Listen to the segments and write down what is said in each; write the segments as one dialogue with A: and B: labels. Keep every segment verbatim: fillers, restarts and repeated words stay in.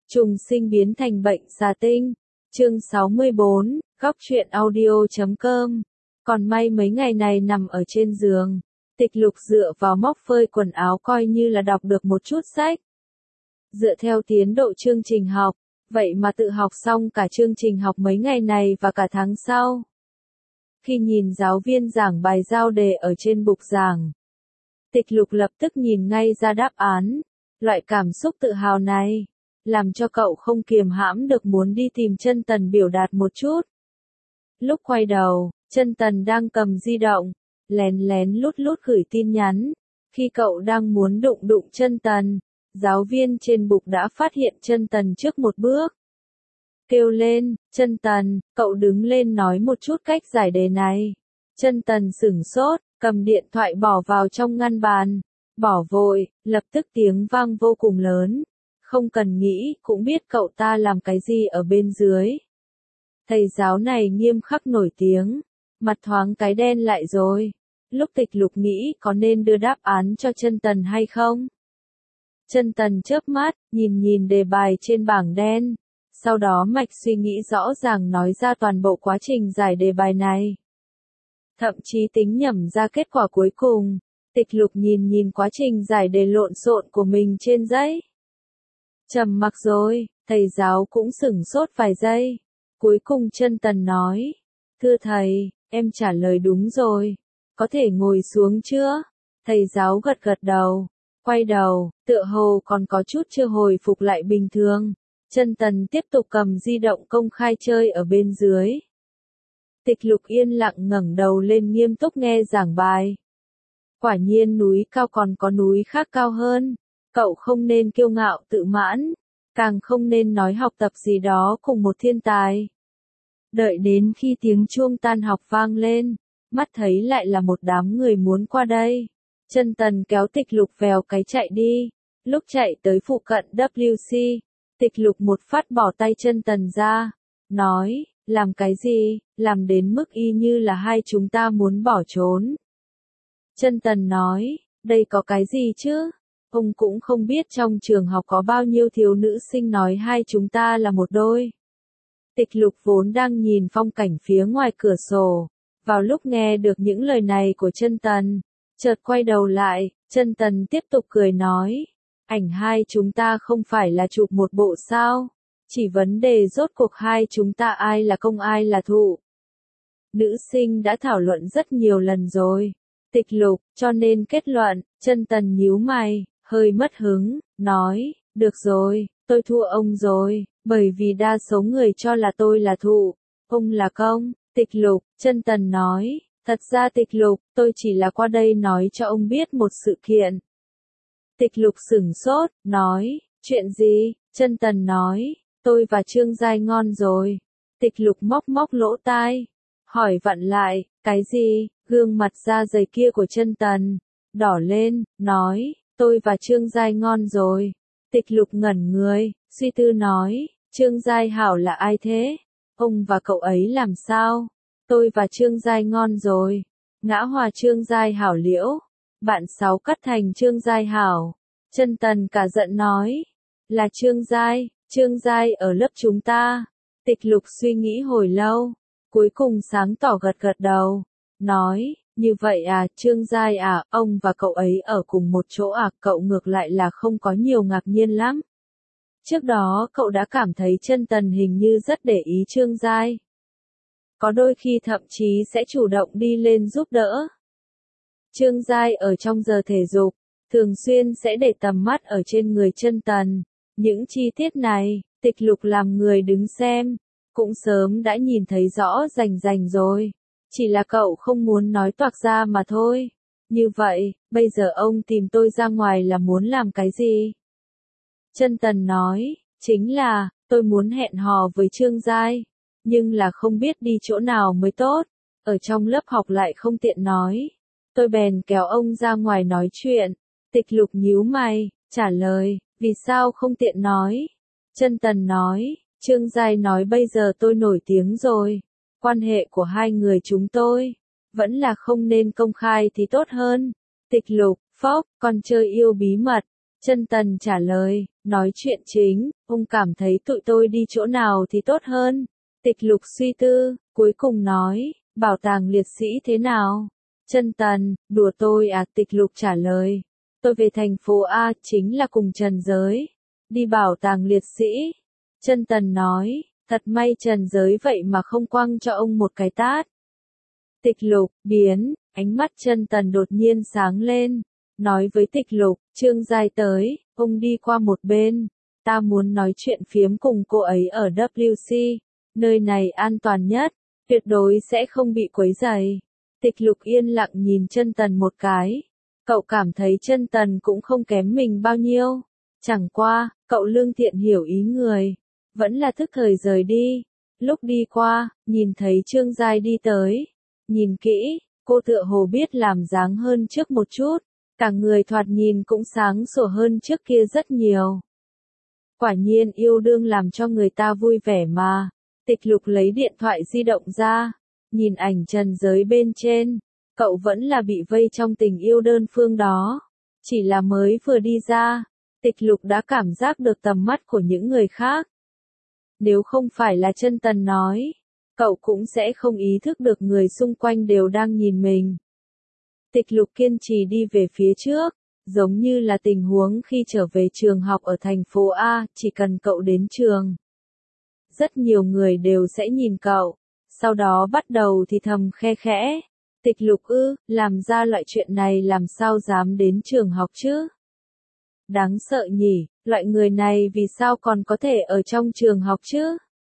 A: Trùng sinh biến thành bệnh xà tinh. Chương sáu mươi bốn, góc truyện audio chấm com. Còn may mấy ngày này nằm ở trên giường, Tịch Lục dựa vào móc phơi quần áo coi như là đọc được một chút sách. Dựa theo tiến độ chương trình học, vậy mà tự học xong cả chương trình học mấy ngày này và cả tháng sau. Khi nhìn giáo viên giảng bài giao đề ở trên bục giảng, Tịch Lục lập tức nhìn ngay ra đáp án. Loại cảm xúc tự hào này làm cho cậu không kiềm hãm được muốn đi tìm Chân Tần biểu đạt một chút. Lúc quay đầu, Chân Tần đang cầm di động, lén lén lút lút gửi tin nhắn. Khi cậu đang muốn đụng đụng Chân Tần, giáo viên trên bục đã phát hiện Chân Tần trước một bước. Kêu lên, Chân Tần, cậu đứng lên nói một chút cách giải đề này. Chân Tần sửng sốt, cầm điện thoại bỏ vào trong ngăn bàn. Bỏ vội, lập tức tiếng vang vô cùng lớn. Không cần nghĩ, cũng biết cậu ta làm cái gì ở bên dưới. Thầy giáo này nghiêm khắc nổi tiếng, mặt thoáng cái đen lại rồi. Lúc Tịch Lục nghĩ có nên đưa đáp án cho Chân Tần hay không? Chân Tần chớp mắt, nhìn nhìn đề bài trên bảng đen. Sau đó mạch suy nghĩ rõ ràng nói ra toàn bộ quá trình giải đề bài này. Thậm chí tính nhẩm ra kết quả cuối cùng. Tịch Lục nhìn nhìn quá trình giải đề lộn xộn của mình trên giấy. Trầm mặc rồi, thầy giáo cũng sửng sốt vài giây. Cuối cùng Chân Tần nói, thưa thầy, em trả lời đúng rồi. Có thể ngồi xuống chưa? Thầy giáo gật gật đầu, quay đầu, tựa hồ còn có chút chưa hồi phục lại bình thường. Chân Tần tiếp tục cầm di động công khai chơi ở bên dưới. Tịch Lục yên lặng ngẩng đầu lên nghiêm túc nghe giảng bài. Quả nhiên núi cao còn có núi khác cao hơn. Cậu không nên kiêu ngạo tự mãn, càng không nên nói học tập gì đó cùng một thiên tài. Đợi đến khi tiếng chuông tan học vang lên, mắt thấy lại là một đám người muốn qua đây. Chân Tần kéo Tịch Lục vèo cái chạy đi. Lúc chạy tới phụ cận W C, Tịch Lục một phát bỏ tay Chân Tần ra, nói, làm cái gì, làm đến mức y như là hai chúng ta muốn bỏ trốn. Chân Tần nói, đây có cái gì chứ? Ông cũng không biết trong trường học có bao nhiêu thiếu nữ sinh nói hai chúng ta là một đôi. Tịch Lục vốn đang nhìn phong cảnh phía ngoài cửa sổ. Vào lúc nghe được những lời này của Chân Tần, chợt quay đầu lại, Chân Tần tiếp tục cười nói, ảnh hai chúng ta không phải là chụp một bộ sao? Chỉ vấn đề rốt cuộc hai chúng ta ai là công ai là thụ. Nữ sinh đã thảo luận rất nhiều lần rồi. Tịch Lục, cho nên kết luận. Chân Tần nhíu mày, hơi mất hứng, nói, được rồi, tôi thua ông rồi, bởi vì đa số người cho là tôi là thụ, ông là công. Tịch Lục, Chân Tần nói, thật ra Tịch Lục, tôi chỉ là qua đây nói cho ông biết một sự kiện. Tịch Lục sửng sốt, nói, chuyện gì? Chân Tần nói, tôi và Trương Giai ngon rồi. Tịch Lục móc móc lỗ tai, hỏi vặn lại, cái gì? Gương mặt da dày kia của Chân Tần đỏ lên, nói, tôi và Trương Giai ngon rồi. Tịch Lục ngẩn người, suy tư nói, Trương Giai Hảo là ai thế? Ông và cậu ấy làm sao? Tôi và Trương Giai ngon rồi. Ngã hòa Trương Giai Hảo liễu. Bạn sáu cắt thành Trương Giai Hảo. Chân Tần cả giận nói, là Trương Giai, Trương Giai ở lớp chúng ta. Tịch Lục suy nghĩ hồi lâu, cuối cùng sáng tỏ gật gật đầu, nói, như vậy à, Trương Giai à, ông và cậu ấy ở cùng một chỗ à, cậu ngược lại là không có nhiều ngạc nhiên lắm. Trước đó cậu đã cảm thấy Chân Tần hình như rất để ý Trương Giai. Có đôi khi thậm chí sẽ chủ động đi lên giúp đỡ. Trương Giai ở trong giờ thể dục, thường xuyên sẽ để tầm mắt ở trên người Chân Tần. Những chi tiết này, Tịch Lục làm người đứng xem, cũng sớm đã nhìn thấy rõ rành rành rồi. Chỉ là cậu không muốn nói toạc ra mà thôi. Như vậy, bây giờ ông tìm tôi ra ngoài là muốn làm cái gì? Chân Tần nói, chính là, tôi muốn hẹn hò với Trương Giai, nhưng là không biết đi chỗ nào mới tốt, ở trong lớp học lại không tiện nói. Tôi bèn kéo ông ra ngoài nói chuyện. Tịch Lục nhíu mày, trả lời, vì sao không tiện nói? Chân Tần nói, Trương Giai nói bây giờ tôi nổi tiếng rồi. Quan hệ của hai người chúng tôi, vẫn là không nên công khai thì tốt hơn. Tịch Lục, phốc, con chơi yêu bí mật. Chân Tần trả lời, nói chuyện chính, ông cảm thấy tụi tôi đi chỗ nào thì tốt hơn. Tịch Lục suy tư, cuối cùng nói, bảo tàng liệt sĩ thế nào? Chân Tần, đùa tôi à? Tịch Lục trả lời, tôi về thành phố A chính là cùng Trần Giới. Đi bảo tàng liệt sĩ. Chân Tần nói, thật may Trần Giới vậy mà không quăng cho ông một cái tát. Tịch Lục, biến, ánh mắt Chân Tần đột nhiên sáng lên. Nói với Tịch Lục, Trương Giai tới, ông đi qua một bên. Ta muốn nói chuyện phiếm cùng cô ấy ở W C. Nơi này an toàn nhất, tuyệt đối sẽ không bị quấy rầy. Tịch Lục yên lặng nhìn Chân Tần một cái. Cậu cảm thấy Chân Tần cũng không kém mình bao nhiêu. Chẳng qua, cậu lương thiện hiểu ý người. Vẫn là thức thời rời đi. Lúc đi qua, nhìn thấy Trương Giai đi tới. Nhìn kỹ, cô tựa hồ biết làm dáng hơn trước một chút. Cả người thoạt nhìn cũng sáng sủa hơn trước kia rất nhiều. Quả nhiên yêu đương làm cho người ta vui vẻ mà. Tịch Lục lấy điện thoại di động ra. Nhìn ảnh Trần Giới bên trên. Cậu vẫn là bị vây trong tình yêu đơn phương đó. Chỉ là mới vừa đi ra. Tịch Lục đã cảm giác được tầm mắt của những người khác. Nếu không phải là Chân Tần nói, cậu cũng sẽ không ý thức được người xung quanh đều đang nhìn mình. Tịch Lục kiên trì đi về phía trước, giống như là tình huống khi trở về trường học ở thành phố A, chỉ cần cậu đến trường. Rất nhiều người đều sẽ nhìn cậu, sau đó bắt đầu thì thầm khe khẽ. Tịch Lục ư, làm ra loại chuyện này làm sao dám đến trường học chứ? Đáng sợ nhỉ, loại người này vì sao còn có thể ở trong trường học chứ?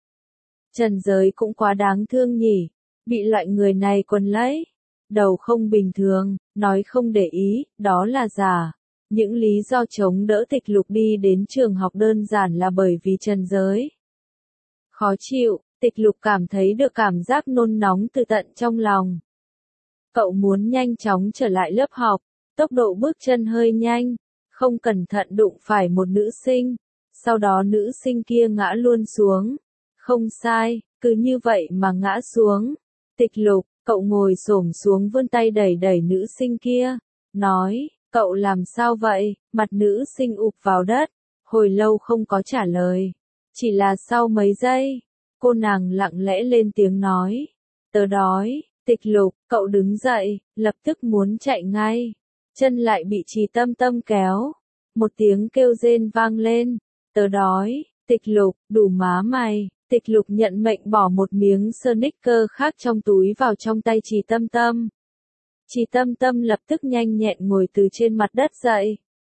A: Trần Giới cũng quá đáng thương nhỉ, bị loại người này quấn lấy. Đầu không bình thường, nói không để ý, đó là giả. Những lý do chống đỡ Tịch Lục đi đến trường học đơn giản là bởi vì Trần Giới. Khó chịu, Tịch Lục cảm thấy được cảm giác nôn nóng từ tận trong lòng. Cậu muốn nhanh chóng trở lại lớp học, tốc độ bước chân hơi nhanh, không cẩn thận đụng phải một nữ sinh, sau đó nữ sinh kia ngã luôn xuống. Không sai, cứ như vậy mà ngã xuống. Tịch Lục, cậu ngồi xổm xuống vươn tay đẩy đẩy nữ sinh kia, nói, cậu làm sao vậy? Mặt nữ sinh ụp vào đất, hồi lâu không có trả lời. Chỉ là sau mấy giây, cô nàng lặng lẽ lên tiếng nói, tớ đói. Tịch Lục, cậu đứng dậy, lập tức muốn chạy ngay. Chân lại bị Trì Tâm Tâm kéo. Một tiếng kêu rên vang lên, tớ đói. Tịch Lục, đủ má mày. Tịch Lục nhận mệnh bỏ một miếng Snickers khác trong túi vào trong tay Trì Tâm Tâm. Trì Tâm Tâm lập tức nhanh nhẹn ngồi từ trên mặt đất dậy.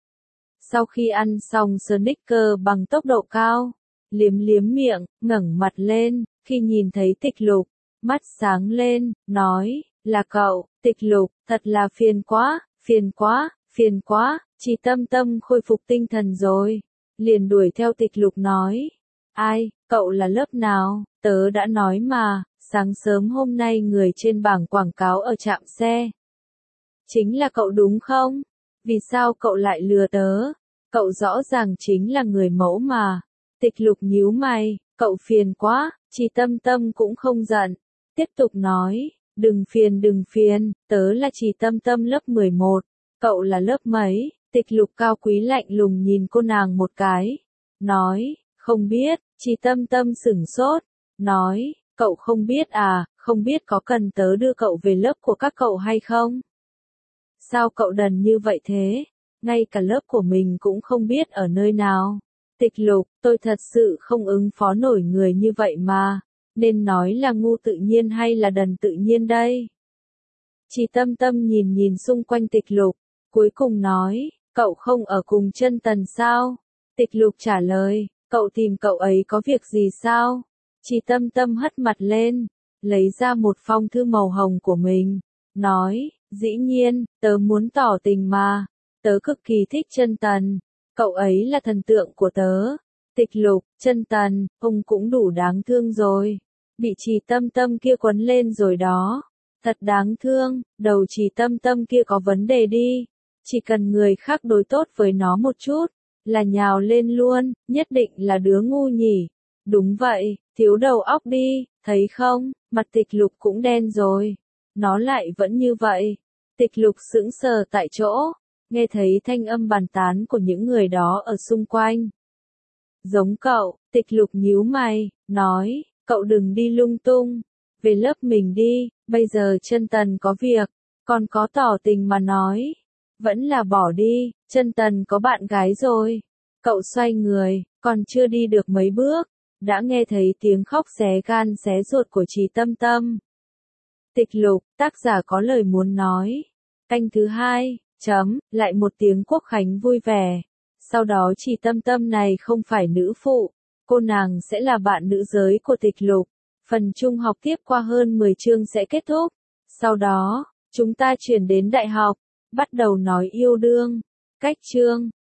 A: Sau khi ăn xong Snickers bằng tốc độ cao, liếm liếm miệng, ngẩng mặt lên, khi nhìn thấy Tịch Lục, mắt sáng lên, nói, là cậu. Tịch Lục, thật là phiền quá, phiền quá, phiền quá. Trì Tâm Tâm khôi phục tinh thần rồi, liền đuổi theo Tịch Lục nói, ai, cậu là lớp nào? Tớ đã nói mà, sáng sớm hôm nay người trên bảng quảng cáo ở trạm xe. Chính là cậu đúng không? Vì sao cậu lại lừa tớ? Cậu rõ ràng chính là người mẫu mà. Tịch Lục nhíu mày, cậu phiền quá. Trì Tâm Tâm cũng không giận, tiếp tục nói, đừng phiền đừng phiền, tớ là Trì Tâm Tâm lớp mười một, cậu là lớp mấy? Tịch Lục cao quý lạnh lùng nhìn cô nàng một cái, nói, không biết. Trì Tâm Tâm sửng sốt, nói, cậu không biết à, không biết có cần tớ đưa cậu về lớp của các cậu hay không? Sao cậu đần như vậy thế? Ngay cả lớp của mình cũng không biết ở nơi nào. Tịch Lục, tôi thật sự không ứng phó nổi người như vậy mà. Nên nói là ngu tự nhiên hay là đần tự nhiên đây? Trì Tâm Tâm nhìn nhìn xung quanh Tịch Lục, cuối cùng nói, cậu không ở cùng Chân Tần sao? Tịch Lục trả lời, cậu tìm cậu ấy có việc gì sao? Trì Tâm Tâm hất mặt lên, lấy ra một phong thư màu hồng của mình, nói, dĩ nhiên, tớ muốn tỏ tình mà. Tớ cực kỳ thích Chân Tần, cậu ấy là thần tượng của tớ. Tịch Lục, Chân Tần, ông cũng đủ đáng thương rồi. Bị Trì Tâm Tâm kia quấn lên rồi đó. Thật đáng thương, đầu Trì Tâm Tâm kia có vấn đề đi. Chỉ cần người khác đối tốt với nó một chút, là nhào lên luôn, nhất định là đứa ngu nhỉ. Đúng vậy, thiếu đầu óc đi, thấy không, mặt Tịch Lục cũng đen rồi. Nó lại vẫn như vậy. Tịch Lục sững sờ tại chỗ, nghe thấy thanh âm bàn tán của những người đó ở xung quanh. Giống cậu, Tịch Lục nhíu mày, nói, cậu đừng đi lung tung, về lớp mình đi, bây giờ Chân Tần có việc, còn có tỏ tình mà nói. Vẫn là bỏ đi, Chân Tần có bạn gái rồi. Cậu xoay người, còn chưa đi được mấy bước, đã nghe thấy tiếng khóc xé gan xé ruột của Trì Tâm Tâm. Tịch Lục, tác giả có lời muốn nói. Canh thứ hai, chấm, lại một tiếng Quốc Khánh vui vẻ. Sau đó Trì Tâm Tâm này không phải nữ phụ, cô nàng sẽ là bạn nữ giới của Tịch Lục. Phần trung học tiếp qua hơn mười chương sẽ kết thúc. Sau đó, chúng ta chuyển đến đại học, bắt đầu nói yêu đương. Cách chương